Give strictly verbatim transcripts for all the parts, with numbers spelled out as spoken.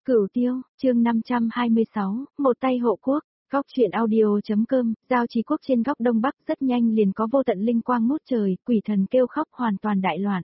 Cửu Tiêu, chương năm trăm hai mươi sáu, một tay hộ quốc, góc truyện audio.com, giao trì quốc trên góc đông bắc rất nhanh liền có vô tận linh quang ngút trời, quỷ thần kêu khóc hoàn toàn đại loạn.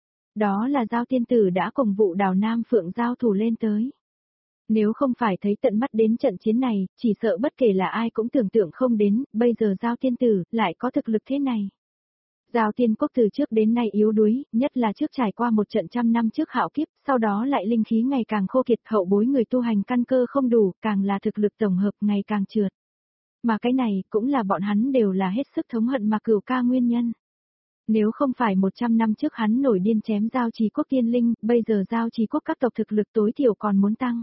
Đó là giao tiên tử đã cùng vụ đào Nam Phượng giao thủ lên tới. Nếu không phải thấy tận mắt đến trận chiến này, chỉ sợ bất kể là ai cũng tưởng tượng không đến, bây giờ giao tiên tử lại có thực lực thế này. Giao tiên quốc từ trước đến nay yếu đuối, nhất là trước trải qua một trận trăm năm trước hạo kiếp, sau đó lại linh khí ngày càng khô kiệt, hậu bối người tu hành căn cơ không đủ, càng là thực lực tổng hợp ngày càng trượt. Mà cái này cũng là bọn hắn đều là hết sức thống hận mà Cửu ca nguyên nhân. Nếu không phải một trăm năm trước hắn nổi điên chém giao trì quốc tiên linh, bây giờ giao trì quốc các tộc thực lực tối thiểu còn muốn tăng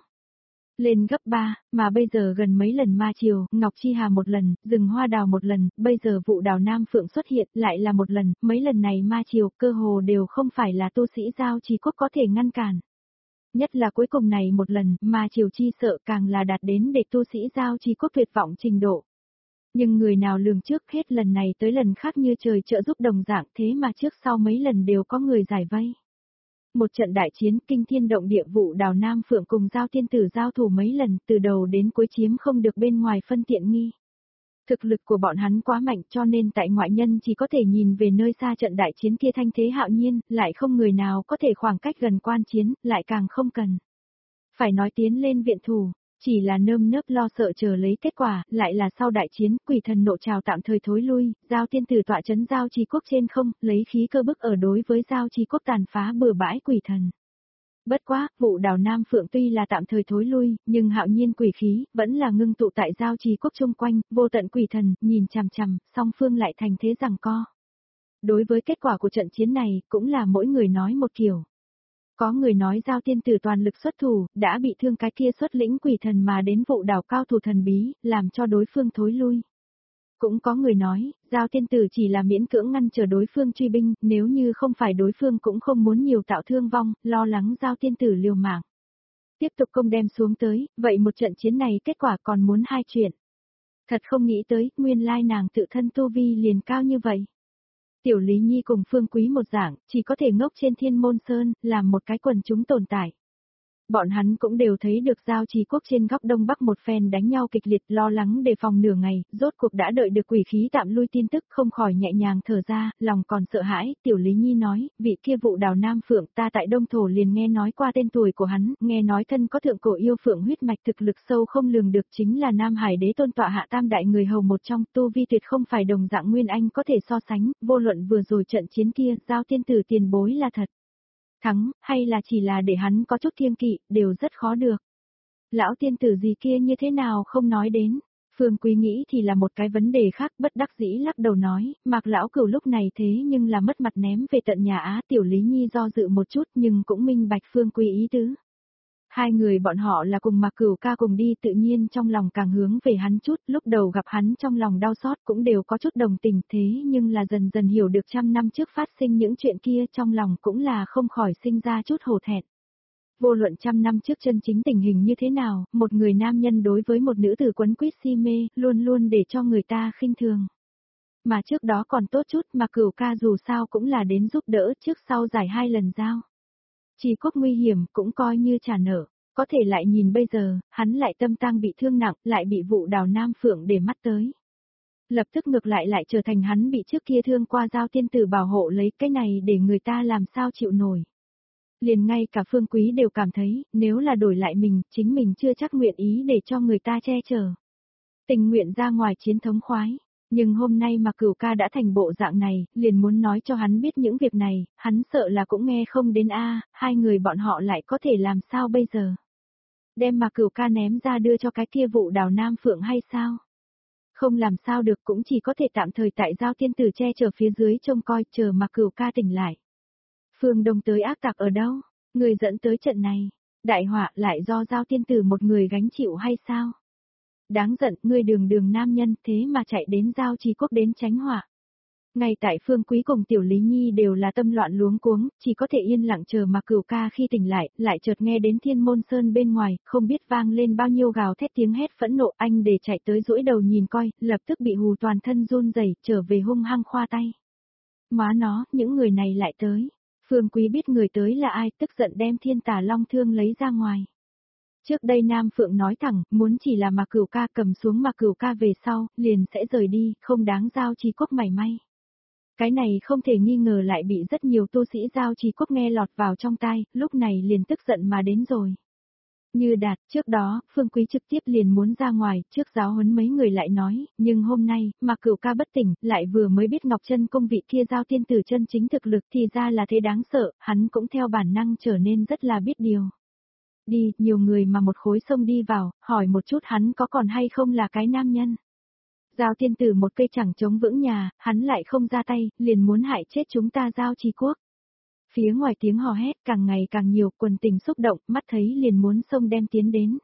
lên gấp ba, mà bây giờ gần mấy lần ma triều, Ngọc Chi Hà một lần, rừng hoa đào một lần, bây giờ vụ đào Nam Phượng xuất hiện lại là một lần, mấy lần này ma triều cơ hồ đều không phải là tu sĩ giao trì quốc có thể ngăn cản. Nhất là cuối cùng này một lần, ma triều chi sợ càng là đạt đến để tu sĩ giao trì quốc tuyệt vọng trình độ. Nhưng người nào lường trước hết lần này tới lần khác như trời trợ giúp đồng dạng, thế mà trước sau mấy lần đều có người giải vây. Một trận đại chiến kinh thiên động địa, vụ đào Nam Phượng cùng giao tiên tử giao thủ mấy lần, từ đầu đến cuối chiếm không được bên ngoài phân tiện nghi. Thực lực của bọn hắn quá mạnh cho nên tại ngoại nhân chỉ có thể nhìn về nơi xa trận đại chiến kia thanh thế hạo nhiên, lại không người nào có thể khoảng cách gần quan chiến, lại càng không cần. Phải nói tiến lên viện thủ, chỉ là nơm nớp lo sợ chờ lấy kết quả, lại là sau đại chiến, quỷ thần nộ trào tạm thời thối lui, giao tiên tử tọa trấn giao trì quốc trên không, lấy khí cơ bức ở đối với giao trì quốc tàn phá bừa bãi quỷ thần. Bất quá, vụ đào Nam Phượng tuy là tạm thời thối lui, nhưng hạo nhiên quỷ khí, vẫn là ngưng tụ tại giao trì quốc chung quanh, vô tận quỷ thần, nhìn chằm chằm, song phương lại thành thế giằng co. Đối với kết quả của trận chiến này, cũng là mỗi người nói một kiểu. Có người nói giao tiên tử toàn lực xuất thủ, đã bị thương cái kia xuất lĩnh quỷ thần mà đến vụ đảo cao thủ thần bí, làm cho đối phương thối lui. Cũng có người nói, giao tiên tử chỉ là miễn cưỡng ngăn trở đối phương truy binh, nếu như không phải đối phương cũng không muốn nhiều tạo thương vong, lo lắng giao tiên tử liều mạng. Tiếp tục công đem xuống tới, vậy một trận chiến này kết quả còn muốn hai chuyện. Thật không nghĩ tới, nguyên lai nàng tự thân tu vi liền cao như vậy. Tiểu Lý Nhi cùng Phương Quý một dạng, chỉ có thể ngốc trên Thiên Môn Sơn, làm một cái quần chúng tồn tại. Bọn hắn cũng đều thấy được giao trì quốc trên góc đông bắc một phen đánh nhau kịch liệt, lo lắng đề phòng nửa ngày, rốt cuộc đã đợi được quỷ khí tạm lui tin tức, không khỏi nhẹ nhàng thở ra, lòng còn sợ hãi. Tiểu Lý Nhi nói, vị kia vụ đào Nam Phượng, ta tại Đông Thổ liền nghe nói qua tên tuổi của hắn, nghe nói thân có thượng cổ yêu phượng huyết mạch, thực lực sâu không lường được, chính là Nam Hải đế tôn tọa hạ tam đại người hầu một trong, tu vi tuyệt không phải đồng dạng Nguyên Anh có thể so sánh, vô luận vừa rồi trận chiến kia, giao tiên tử tiền bối là thật. Thắng, hay là chỉ là để hắn có chút kiêng kỵ, đều rất khó được. Lão tiên tử gì kia như thế nào không nói đến. Phương Quý nghĩ thì là một cái vấn đề khác, bất đắc dĩ lắc đầu nói, Mạc lão cửu lúc này thế nhưng là mất mặt ném về tận nhà Á. Tiểu Lý Nhi do dự một chút nhưng cũng minh bạch Phương Quý ý tứ. Hai người bọn họ là cùng Mạc Cửu ca cùng đi, tự nhiên trong lòng càng hướng về hắn chút, lúc đầu gặp hắn trong lòng đau xót cũng đều có chút đồng tình, thế nhưng là dần dần hiểu được trăm năm trước phát sinh những chuyện kia, trong lòng cũng là không khỏi sinh ra chút hổ thẹn. Vô luận trăm năm trước chân chính tình hình như thế nào, một người nam nhân đối với một nữ tử quấn quýt si mê, luôn luôn để cho người ta khinh thường. Mà trước đó còn tốt chút, mà Cửu ca dù sao cũng là đến giúp đỡ, trước sau giải hai lần giao. Trì quốc nguy hiểm cũng coi như trả nợ, có thể lại nhìn bây giờ, hắn lại tâm tang bị thương nặng, lại bị vụ đào Nam Phượng để mắt tới. Lập tức ngược lại lại trở thành hắn bị trước kia thương qua giao tiên tử bảo hộ lấy, cái này để người ta làm sao chịu nổi. Liền ngay cả Phương Quý đều cảm thấy, nếu là đổi lại mình, chính mình chưa chắc nguyện ý để cho người ta che chở. Tình nguyện ra ngoài chiến thống khoái. Nhưng hôm nay mà Cửu ca đã thành bộ dạng này, liền muốn nói cho hắn biết những việc này, hắn sợ là cũng nghe không đến a, hai người bọn họ lại có thể làm sao bây giờ? Đem mà Cửu ca ném ra đưa cho cái kia vụ đào Nam Phượng hay sao? Không làm sao được, cũng chỉ có thể tạm thời tại giao tiên tử che chở phía dưới trông coi, chờ mà Cửu ca tỉnh lại. Phương Đông tới ác tặc ở đâu? Người dẫn tới trận này, đại họa lại do giao tiên tử một người gánh chịu hay sao? Đáng giận, ngươi đường đường nam nhân thế mà chạy đến giao trì quốc đến tránh họa. Ngay tại Phương Quý cùng Tiểu Lý Nhi đều là tâm loạn luống cuống, chỉ có thể yên lặng chờ mà Cửu ca khi tỉnh lại, lại chợt nghe đến Thiên Môn Sơn bên ngoài, không biết vang lên bao nhiêu gào thét tiếng hét phẫn nộ, anh để chạy tới duỗi đầu nhìn coi, lập tức bị hù toàn thân run rẩy, trở về hung hăng khoa tay. Má nó, những người này lại tới. Phương Quý biết người tới là ai, tức giận đem Thiên Tà Long thương lấy ra ngoài. Trước đây Nam Phượng nói thẳng, muốn chỉ là Mạc Cửu ca cầm xuống Mạc Cửu ca về sau, liền sẽ rời đi, không đáng Giao Trì Quốc mảy may. Cái này không thể nghi ngờ lại bị rất nhiều tu sĩ Giao Trì Quốc nghe lọt vào trong tai, lúc này liền tức giận mà đến rồi. Như Đạt, trước đó, Phương Quý trực tiếp liền muốn ra ngoài, trước giáo huấn mấy người lại nói, nhưng hôm nay, Mạc Cửu ca bất tỉnh, lại vừa mới biết Ngọc Chân công vị kia Giao tiên tử chân chính thực lực thì ra là thế đáng sợ, hắn cũng theo bản năng trở nên rất là biết điều. Đi, nhiều người mà một khối sông đi vào, hỏi một chút hắn có còn hay không là cái nam nhân. Giao tiên tử một cây chẳng chống vững nhà, hắn lại không ra tay, liền muốn hại chết chúng ta Giao Trì Quốc. Phía ngoài tiếng hò hét càng ngày càng nhiều, quần tình xúc động, mắt thấy liền muốn sông đem tiến đến.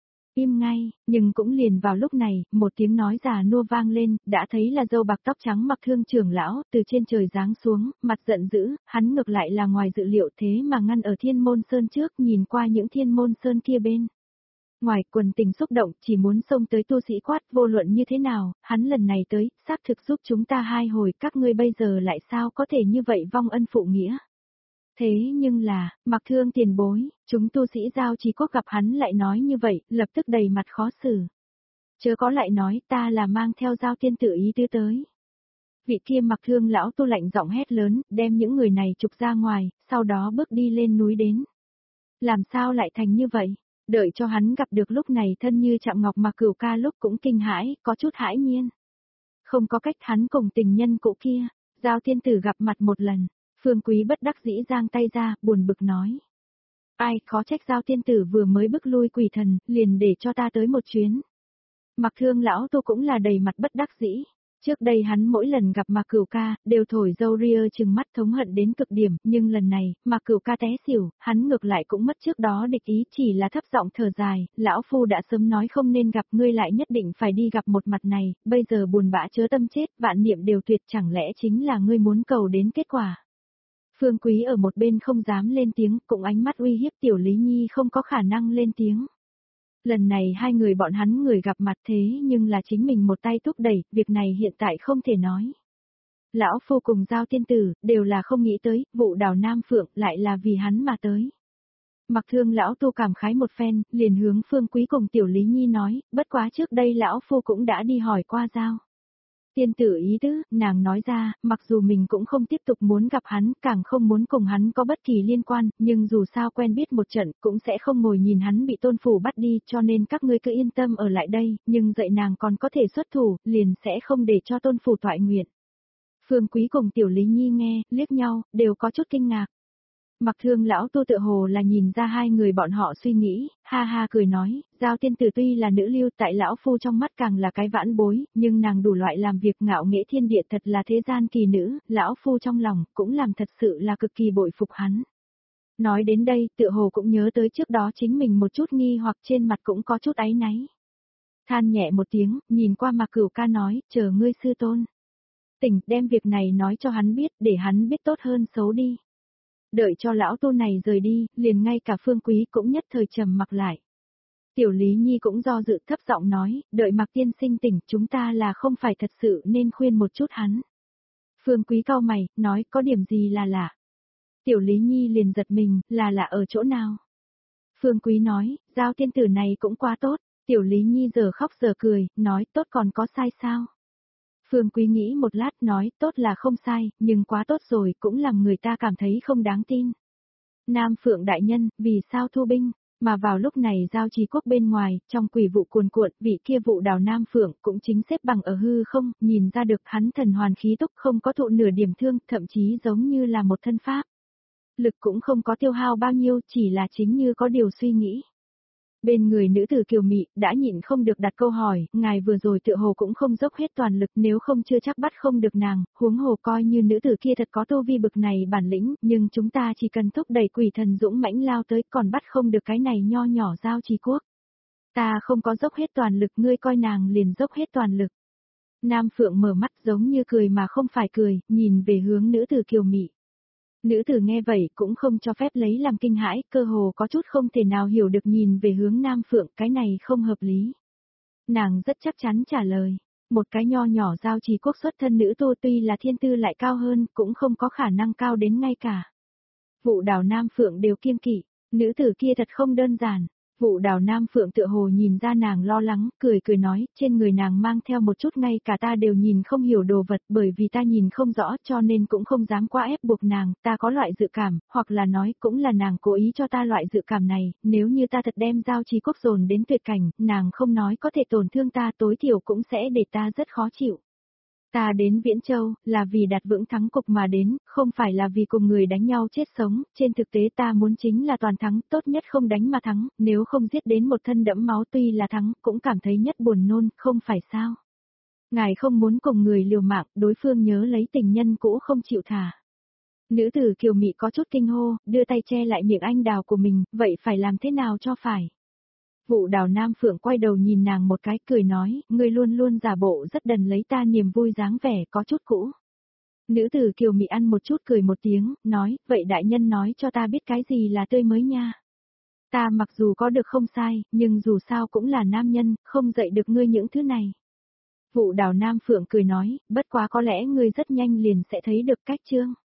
Im ngay, nhưng cũng liền vào lúc này, một tiếng nói già nua vang lên, đã thấy là dâu bạc tóc trắng Mặc Thương trưởng lão, từ trên trời giáng xuống, mặt giận dữ, hắn ngược lại là ngoài dự liệu thế mà ngăn ở Thiên Môn Sơn trước, nhìn qua những Thiên Môn Sơn kia bên. Ngoài quần tình xúc động, chỉ muốn xông tới tu sĩ quát, vô luận như thế nào, hắn lần này tới, xác thực giúp chúng ta hai hồi, các ngươi bây giờ lại sao có thể như vậy vong ân phụ nghĩa. Thế nhưng là, Mặc Thương tiền bối, chúng tu sĩ Giao Trì Quốc gặp hắn lại nói như vậy, lập tức đầy mặt khó xử. Chớ có lại nói ta là mang theo Giao tiên tử ý tứ tới. Vị kia Mặc Thương lão tu lạnh giọng hét lớn, đem những người này trục ra ngoài, sau đó bước đi lên núi đến. Làm sao lại thành như vậy? Đợi cho hắn gặp được lúc này thân như chạm ngọc Mạc Cửu ca lúc cũng kinh hãi, có chút hãi nhiên. Không có cách hắn cùng tình nhân cũ kia, Giao tiên tử gặp mặt một lần. Phương Quý bất đắc dĩ giang tay ra, buồn bực nói. Ai, khó trách Giao tiên tử vừa mới bức lui quỷ thần, liền để cho ta tới một chuyến. Mặc Thương lão tu cũng là đầy mặt bất đắc dĩ. Trước đây hắn mỗi lần gặp Mạc Cửu ca, đều thổi dâu ria trừng mắt thống hận đến cực điểm, nhưng lần này, Mạc Cửu ca té xỉu, hắn ngược lại cũng mất trước đó địch ý, chỉ là thấp giọng thở dài, lão phu đã sớm nói không nên gặp ngươi lại nhất định phải đi gặp một mặt này, bây giờ buồn bã chớ tâm chết, vạn niệm đều tuyệt, chẳng lẽ chính là ngươi muốn cầu đến kết quả. Phương Quý ở một bên không dám lên tiếng, cũng ánh mắt uy hiếp Tiểu Lý Nhi không có khả năng lên tiếng. Lần này hai người bọn hắn người gặp mặt thế nhưng là chính mình một tay thúc đẩy, việc này hiện tại không thể nói. Lão phu cùng Giao tiên tử, đều là không nghĩ tới, vụ đào Nam Phượng lại là vì hắn mà tới. Mặc Thương lão tu cảm khái một phen, liền hướng Phương Quý cùng Tiểu Lý Nhi nói, bất quá trước đây lão phu cũng đã đi hỏi qua Giao tiên tử ý tứ, nàng nói ra, mặc dù mình cũng không tiếp tục muốn gặp hắn, càng không muốn cùng hắn có bất kỳ liên quan, nhưng dù sao quen biết một trận, cũng sẽ không ngồi nhìn hắn bị tôn phủ bắt đi, cho nên các ngươi cứ yên tâm ở lại đây, nhưng dạy nàng còn có thể xuất thủ, liền sẽ không để cho tôn phủ toại nguyện. Phương Quý cùng Tiểu Lý Nhi nghe, liếc nhau, đều có chút kinh ngạc. Mặc Thương lão tu tự hồ là nhìn ra hai người bọn họ suy nghĩ, ha ha cười nói, Giao tiên tử tuy là nữ lưu tại lão phu trong mắt càng là cái vãn bối, nhưng nàng đủ loại làm việc ngạo nghễ thiên địa thật là thế gian kỳ nữ, lão phu trong lòng cũng làm thật sự là cực kỳ bội phục hắn. Nói đến đây, tự hồ cũng nhớ tới trước đó chính mình một chút nghi hoặc trên mặt cũng có chút áy náy. Than nhẹ một tiếng, nhìn qua Mạc Cửu ca nói, chờ ngươi sư tôn. Tỉnh, đem việc này nói cho hắn biết, để hắn biết tốt hơn xấu đi. Đợi cho lão tu này rời đi, liền ngay cả Phương Quý cũng nhất thời trầm mặc lại. Tiểu Lý Nhi cũng do dự thấp giọng nói, đợi Mạc tiên sinh tỉnh, chúng ta là không phải thật sự nên khuyên một chút hắn. Phương Quý cau mày, nói có điểm gì là lạ. Tiểu Lý Nhi liền giật mình, là lạ ở chỗ nào. Phương Quý nói, Giao tiên tử này cũng quá tốt. Tiểu Lý Nhi giờ khóc giờ cười, nói tốt còn có sai sao. Phương Quý nghĩ một lát nói tốt là không sai, nhưng quá tốt rồi cũng làm người ta cảm thấy không đáng tin. Nam Phượng đại nhân, vì sao thu binh, mà vào lúc này Giao Trì Quốc bên ngoài, trong quỷ vụ cuồn cuộn, vị kia vụ đào Nam Phượng cũng chính xếp bằng ở hư không, nhìn ra được hắn thần hoàn khí túc không có thụ nửa điểm thương, thậm chí giống như là một thân pháp. Lực cũng không có tiêu hao bao nhiêu, chỉ là chính như có điều suy nghĩ. Bên người nữ tử kiều mị, đã nhịn không được đặt câu hỏi, ngài vừa rồi tựa hồ cũng không dốc hết toàn lực nếu không chưa chắc bắt không được nàng, huống hồ coi như nữ tử kia thật có tu vi bực này bản lĩnh, nhưng chúng ta chỉ cần thúc đẩy quỷ thần dũng mãnh lao tới còn bắt không được cái này nho nhỏ Giao Trì Quốc. Ta không có dốc hết toàn lực ngươi coi nàng liền dốc hết toàn lực. Nam Phượng mở mắt giống như cười mà không phải cười, nhìn về hướng nữ tử kiều mị. Nữ tử nghe vậy cũng không cho phép lấy làm kinh hãi, cơ hồ có chút không thể nào hiểu được nhìn về hướng Nam Phượng, cái này không hợp lý. Nàng rất chắc chắn trả lời, một cái nho nhỏ Giao Trì Quốc xuất thân nữ tu tuy là thiên tư lại cao hơn, cũng không có khả năng cao đến ngay cả. Vụ đào Nam Phượng đều kiêng kỵ, nữ tử kia thật không đơn giản, Vụ Đào Nam Phượng tựa hồ nhìn ra nàng lo lắng, cười cười nói, trên người nàng mang theo một chút ngay cả ta đều nhìn không hiểu đồ vật, bởi vì ta nhìn không rõ cho nên cũng không dám quá ép buộc nàng, ta có loại dự cảm, hoặc là nói cũng là nàng cố ý cho ta loại dự cảm này, nếu như ta thật đem Giao Trì Quốc dồn đến tuyệt cảnh, nàng không nói có thể tổn thương ta, tối thiểu cũng sẽ để ta rất khó chịu. Ta đến Viễn Châu, là vì đặt vững thắng cục mà đến, không phải là vì cùng người đánh nhau chết sống, trên thực tế ta muốn chính là toàn thắng, tốt nhất không đánh mà thắng, nếu không giết đến một thân đẫm máu tuy là thắng, cũng cảm thấy nhất buồn nôn, không phải sao. Ngài không muốn cùng người liều mạng, đối phương nhớ lấy tình nhân cũ không chịu thả. Nữ tử kiều mị có chút kinh hô, đưa tay che lại miệng anh đào của mình, vậy phải làm thế nào cho phải? Vụ Đào Nam Phượng quay đầu nhìn nàng một cái cười nói, ngươi luôn luôn giả bộ rất đần lấy ta niềm vui dáng vẻ có chút cũ. Nữ tử kiều mị ăn một chút cười một tiếng, nói, vậy đại nhân nói cho ta biết cái gì là tươi mới nha. Ta mặc dù có được không sai, nhưng dù sao cũng là nam nhân, không dạy được ngươi những thứ này. Vụ Đào Nam Phượng cười nói, bất quá có lẽ ngươi rất nhanh liền sẽ thấy được cách chương.